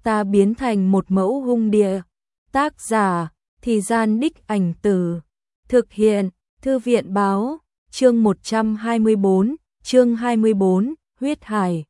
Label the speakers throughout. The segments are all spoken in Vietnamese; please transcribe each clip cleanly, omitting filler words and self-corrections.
Speaker 1: ta biến thành một mẫu hung địa. Tác giả, Thì Gian Đích Ảnh Từ. Thực hiện, Thư viện báo, chương 124, chương 24, huyết hải.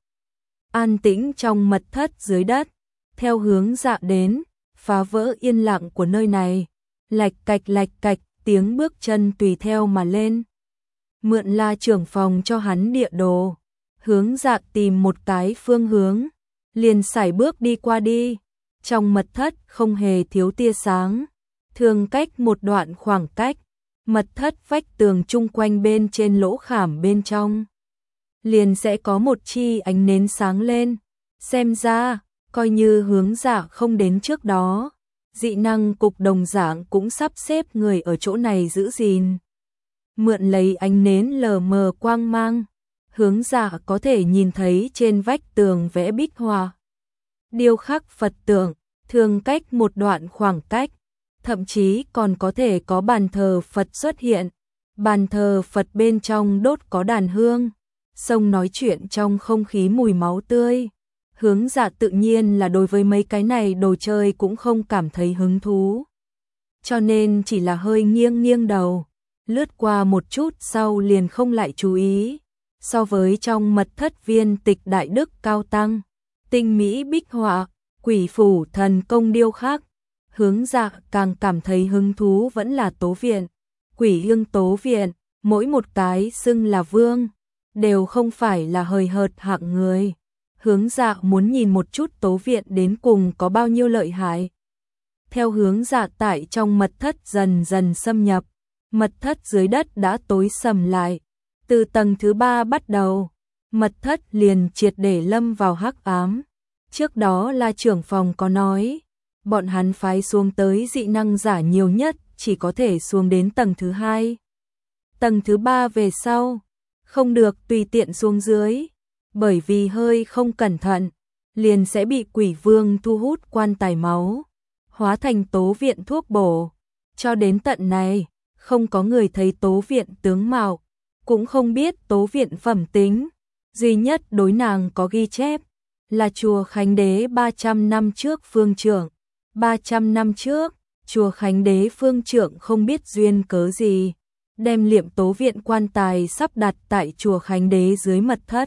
Speaker 1: An tĩnh trong mật thất dưới đất, theo hướng dạ đến, phá vỡ yên lặng của nơi này. Lạch cạch, tiếng bước chân tùy theo mà lên. Mượn La trưởng phòng cho hắn địa đồ, hướng dạ tìm một cái phương hướng, liền sải bước đi qua đi. Trong mật thất không hề thiếu tia sáng, thường cách một đoạn khoảng cách, mật thất vách tường chung quanh bên trên lỗ khảm bên trong liền sẽ có một chi ánh nến sáng lên. Xem ra, coi như hướng dạ không đến trước đó, dị năng cục đồng dạng cũng sắp xếp người ở chỗ này giữ gìn. Mượn lấy ánh nến lờ mờ quang mang, hướng dạ có thể nhìn thấy trên vách tường vẽ bích họa, điêu khắc Phật tượng, thường cách một đoạn khoảng cách, thậm chí còn có thể có bàn thờ Phật xuất hiện. Bàn thờ Phật bên trong đốt có đàn hương, sông nói chuyện trong không khí mùi máu tươi. Hướng dạ tự nhiên là đối với mấy cái này đồ chơi cũng không cảm thấy hứng thú, cho nên chỉ là hơi nghiêng đầu, lướt qua một chút sau liền không lại chú ý. So với trong mật thất viên tịch đại đức cao tăng, tinh mỹ bích họa, quỷ phủ thần công điêu khắc, hướng dạ càng cảm thấy hứng thú vẫn là tố viện, quỷ hương tố viện, mỗi một cái xưng là vương, đều không phải là hời hợt hạng người. Hướng dạ muốn nhìn một chút tố viện đến cùng có bao nhiêu lợi hại. Theo hướng dạ tại trong mật thất dần dần xâm nhập, mật thất dưới đất đã tối sầm lại. Từ tầng thứ 3 bắt đầu, mật thất liền triệt để lâm vào hắc ám. Trước đó La trưởng phòng có nói, bọn hắn phái xuống tới dị năng giả nhiều nhất chỉ có thể xuống đến tầng thứ 2. Tầng thứ 3 về sau, không được tùy tiện xuống dưới, bởi vì hơi không cẩn thận, liền sẽ bị quỷ vương thu hút quan tài máu, hóa thành tố viện thuốc bổ. Cho đến tận này, không có người thấy tố viện tướng mạo, cũng không biết tố viện phẩm tính. Duy nhất đối nàng có ghi chép là chùa Khánh Đế 300 năm trước phương trưởng. 300 năm trước, chùa Khánh Đế phương trưởng không biết duyên cớ gì, đem liệm tố viện quan tài sắp đặt tại chùa Khánh Đế dưới mật thất.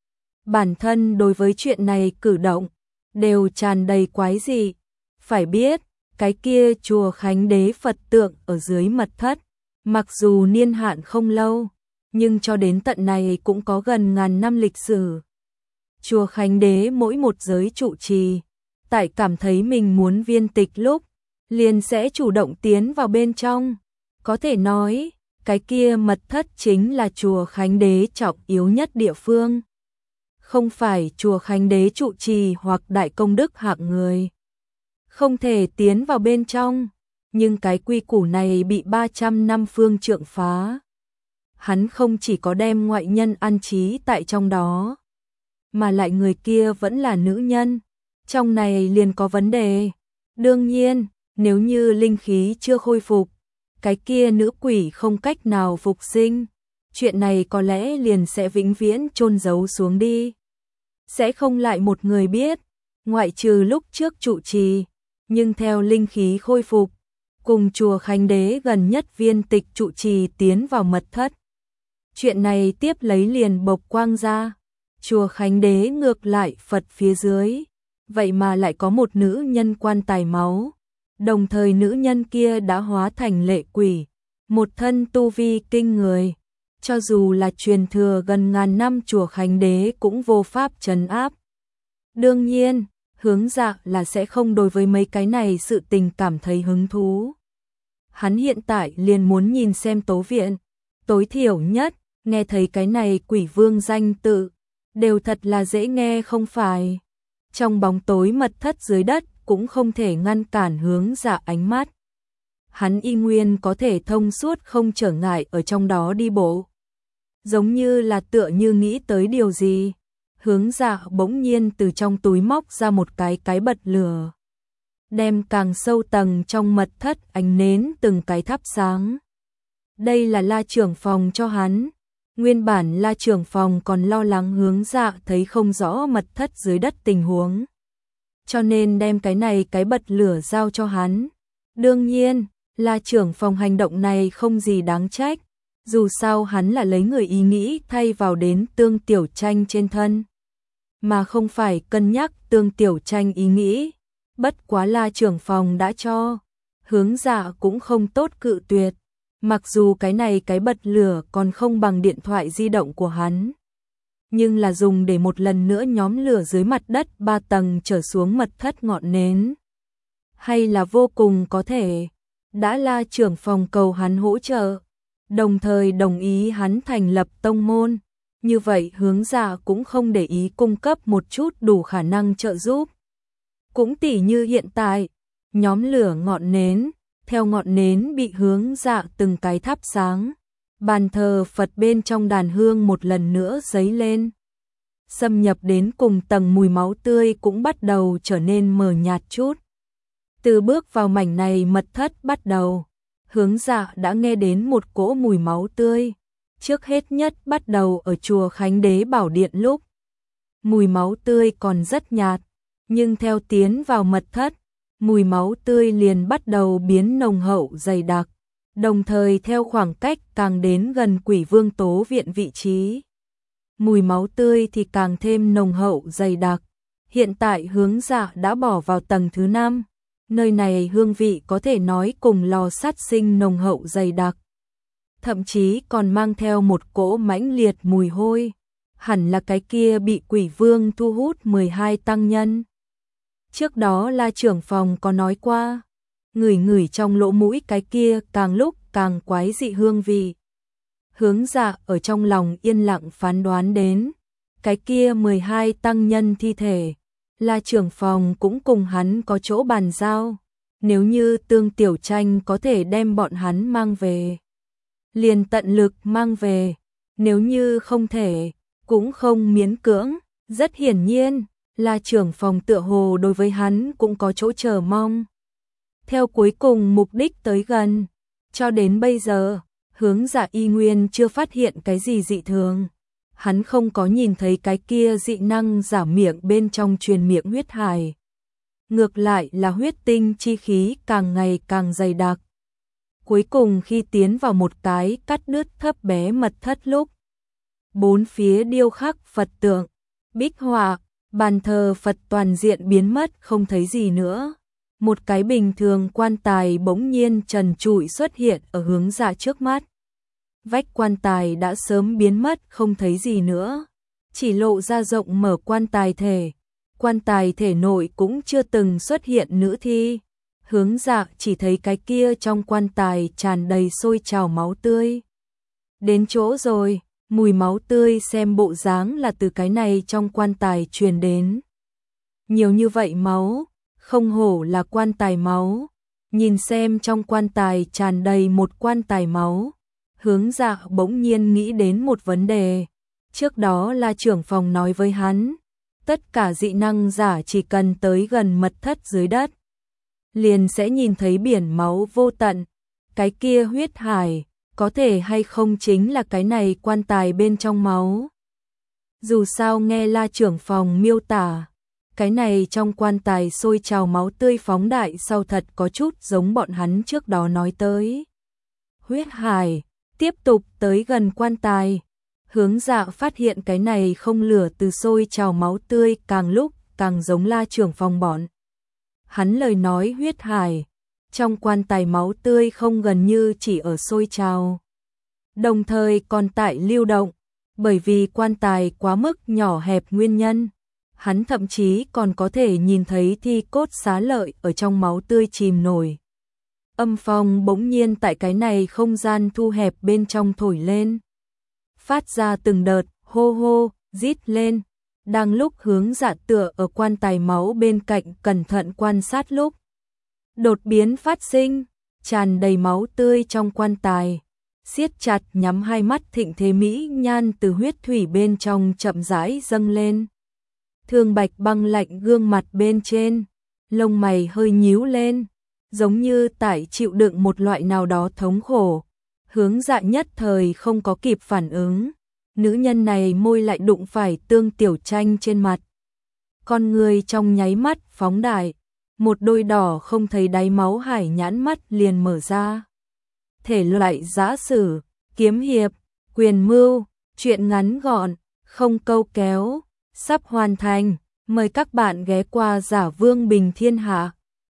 Speaker 1: Bản thân đối với chuyện này cử động, đều tràn đầy quái dị. Phải biết, cái kia chùa Khánh Đế Phật tượng ở dưới mật thất, mặc dù niên hạn không lâu, nhưng cho đến tận này cũng có gần ngàn năm lịch sử. Chùa Khánh Đế mỗi một giới trụ trì, tại cảm thấy mình muốn viên tịch lúc, liền sẽ chủ động tiến vào bên trong. Có thể nói, cái kia mật thất chính là chùa Khánh Đế trọng yếu nhất địa phương. Không phải chùa Khánh Đế trụ trì hoặc đại công đức hạng người không thể tiến vào bên trong, nhưng cái quy củ này bị 300 năm phương trượng phá. Hắn không chỉ có đem ngoại nhân an trí tại trong đó, mà lại người kia vẫn là nữ nhân, trong này liền có vấn đề. Đương nhiên, nếu như linh khí chưa khôi phục, cái kia nữ quỷ không cách nào phục sinh, chuyện này có lẽ liền sẽ vĩnh viễn chôn giấu xuống đi, sẽ không lại một người biết, ngoại trừ lúc trước trụ trì. Nhưng theo linh khí khôi phục, cùng chùa Khánh Đế gần nhất viên tịch trụ trì tiến vào mật thất, chuyện này tiếp lấy liền bộc quang ra. Chùa Khánh Đế ngược lại Phật phía dưới, vậy mà lại có một nữ nhân quan tài máu, đồng thời nữ nhân kia đã hóa thành lệ quỷ, một thân tu vi kinh người, cho dù là truyền thừa gần ngàn năm chùa Khánh Đế cũng vô pháp trấn áp. Đương nhiên, hướng dạ là sẽ không đối với mấy cái này sự tình cảm thấy hứng thú. Hắn hiện tại liền muốn nhìn xem tố viện, tối thiểu nhất, nghe thấy cái này quỷ vương danh tự, đều thật là dễ nghe không phải. Trong bóng tối mật thất dưới đất cũng không thể ngăn cản hướng dạ ánh mắt. Hắn y nguyên có thể thông suốt không trở ngại ở trong đó đi bộ. Giống như là tựa như nghĩ tới điều gì. Hướng dạ bỗng nhiên từ trong túi móc ra một cái bật lửa, đem càng sâu tầng trong mật thất ánh nến từng cái thắp sáng. Đây là La trưởng phòng cho hắn. Nguyên bản La trưởng phòng còn lo lắng hướng dạ thấy không rõ mật thất dưới đất tình huống, cho nên đem cái này cái bật lửa giao cho hắn. Đương nhiên, La trưởng phòng hành động này không gì đáng trách, dù sao hắn là lấy người ý nghĩ thay vào đến Tương Tiểu Tranh trên thân, mà không phải cân nhắc Tương Tiểu Tranh ý nghĩ. Bất quá La trưởng phòng đã cho, Hướng Dạ cũng không tốt cự tuyệt, mặc dù cái này cái bật lửa còn không bằng điện thoại di động của hắn, nhưng là dùng để một lần nữa nhóm lửa dưới mặt đất 3 tầng trở xuống mật thất ngọn nến, hay là vô cùng có thể. Đã La trưởng phòng cầu hắn hỗ trợ, đồng thời đồng ý hắn thành lập tông môn, như vậy Hướng Dạ cũng không để ý cung cấp một chút đủ khả năng trợ giúp. Cũng tỉ như hiện tại, nhóm lửa ngọn nến, theo ngọn nến bị Hướng Dạ từng cái thắp sáng, bàn thờ Phật bên trong đàn hương một lần nữa dấy lên. Xâm nhập đến cùng tầng mùi máu tươi cũng bắt đầu trở nên mờ nhạt chút. Từ bước vào mảnh này mật thất bắt đầu, Hướng Dạ đã nghe đến một cỗ mùi máu tươi. Trước hết nhất bắt đầu ở chùa Khánh Đế Bảo Điện lúc. Mùi máu tươi còn rất nhạt, nhưng theo tiến vào mật thất, mùi máu tươi liền bắt đầu biến nồng hậu dày đặc, đồng thời theo khoảng cách càng đến gần Quỷ Vương Tố Viện vị trí, mùi máu tươi thì càng thêm nồng hậu dày đặc. Hiện tại Hướng Dạ đã bỏ vào tầng thứ 5, nơi này hương vị có thể nói cùng lò sát sinh nồng hậu dày đặc, thậm chí còn mang theo một cỗ mãnh liệt mùi hôi, hẳn là cái kia bị Quỷ Vương thu hút 12 tăng nhân. Trước đó La trưởng phòng có nói qua, ngửi trong lỗ mũi cái kia càng lúc càng quái dị hương vị. Hướng Dạ ở trong lòng yên lặng phán đoán đến, cái kia 12 tăng nhân thi thể, La trưởng phòng cũng cùng hắn có chỗ bàn giao, nếu như Tương Tiểu Tranh có thể đem bọn hắn mang về, liền tận lực mang về, nếu như không thể, cũng không miễn cưỡng. Rất hiển nhiên, La trưởng phòng tựa hồ đối với hắn cũng có chỗ chờ mong. Theo cuối cùng mục đích tới gần, cho đến bây giờ, Hướng Dạ y nguyên chưa phát hiện cái gì dị thường. Hắn không có nhìn thấy cái kia dị năng giả miệng bên trong truyền miệng huyết hải. Ngược lại là huyết tinh chi khí càng ngày càng dày đặc. Cuối cùng khi tiến vào một cái cắt đứt thấp bé mật thất lúc, bốn phía điêu khắc Phật tượng, bích họa, bàn thờ Phật toàn diện biến mất không thấy gì nữa. Một cái bình thường quan tài bỗng nhiên trần trụi xuất hiện ở Hướng Dạ trước mắt. Vách quan tài đã sớm biến mất không thấy gì nữa, chỉ lộ ra rộng mở quan tài thể. Quan tài thể nội cũng chưa từng xuất hiện nữ thi. Hướng Dạ chỉ thấy cái kia trong quan tài tràn đầy sôi trào máu tươi. Đến chỗ rồi, mùi máu tươi xem bộ dáng là từ cái này trong quan tài truyền đến. Nhiều như vậy máu, không hổ là quan tài máu. Nhìn xem trong quan tài tràn đầy một quan tài máu, Hướng Dạ bỗng nhiên nghĩ đến một vấn đề. Trước đó La trưởng phòng nói với hắn, tất cả dị năng giả chỉ cần tới gần mật thất dưới đất, liền sẽ nhìn thấy biển máu vô tận. Cái kia huyết hải, có thể hay không chính là cái này quan tài bên trong máu. Dù sao nghe La trưởng phòng miêu tả, cái này trong quan tài sôi trào máu tươi phóng đại sau thật có chút giống bọn hắn trước đó nói tới. Huyết hải, tiếp tục tới gần quan tài. Hướng Dạ phát hiện cái này không lửa từ sôi trào máu tươi càng lúc càng giống La trưởng phòng bọn. Hắn lời nói huyết hải, trong quan tài máu tươi không gần như chỉ ở sôi trào, đồng thời còn tại lưu động, bởi vì quan tài quá mức nhỏ hẹp nguyên nhân. Hắn thậm chí còn có thể nhìn thấy thi cốt xá lợi ở trong máu tươi chìm nổi. Âm phong bỗng nhiên tại cái này không gian thu hẹp bên trong thổi lên, phát ra từng đợt hô hô, rít lên. Đang lúc Hướng Dạ tựa ở quan tài máu bên cạnh cẩn thận quan sát lúc, đột biến phát sinh, tràn đầy máu tươi trong quan tài, siết chặt nhắm hai mắt thịnh thế mỹ nhan từ huyết thủy bên trong chậm rãi dâng lên. Thương Bạch băng lạnh gương mặt bên trên, lông mày hơi nhíu lên, giống như tại chịu đựng một loại nào đó thống khổ. Hướng Dạ nhất thời không có kịp phản ứng, nữ nhân này môi lại đụng phải Tương Tiểu Tranh trên mặt. con người trong nháy mắt phóng đại, một đôi đỏ không thấy đáy máu hải nhãn mắt liền mở ra. Thể loại giã sử, kiếm hiệp, quyền mưu, truyện ngắn gọn, không câu kéo, sắp hoàn thành, mời các bạn ghé qua Giả Vương Bình Thiên Hạ.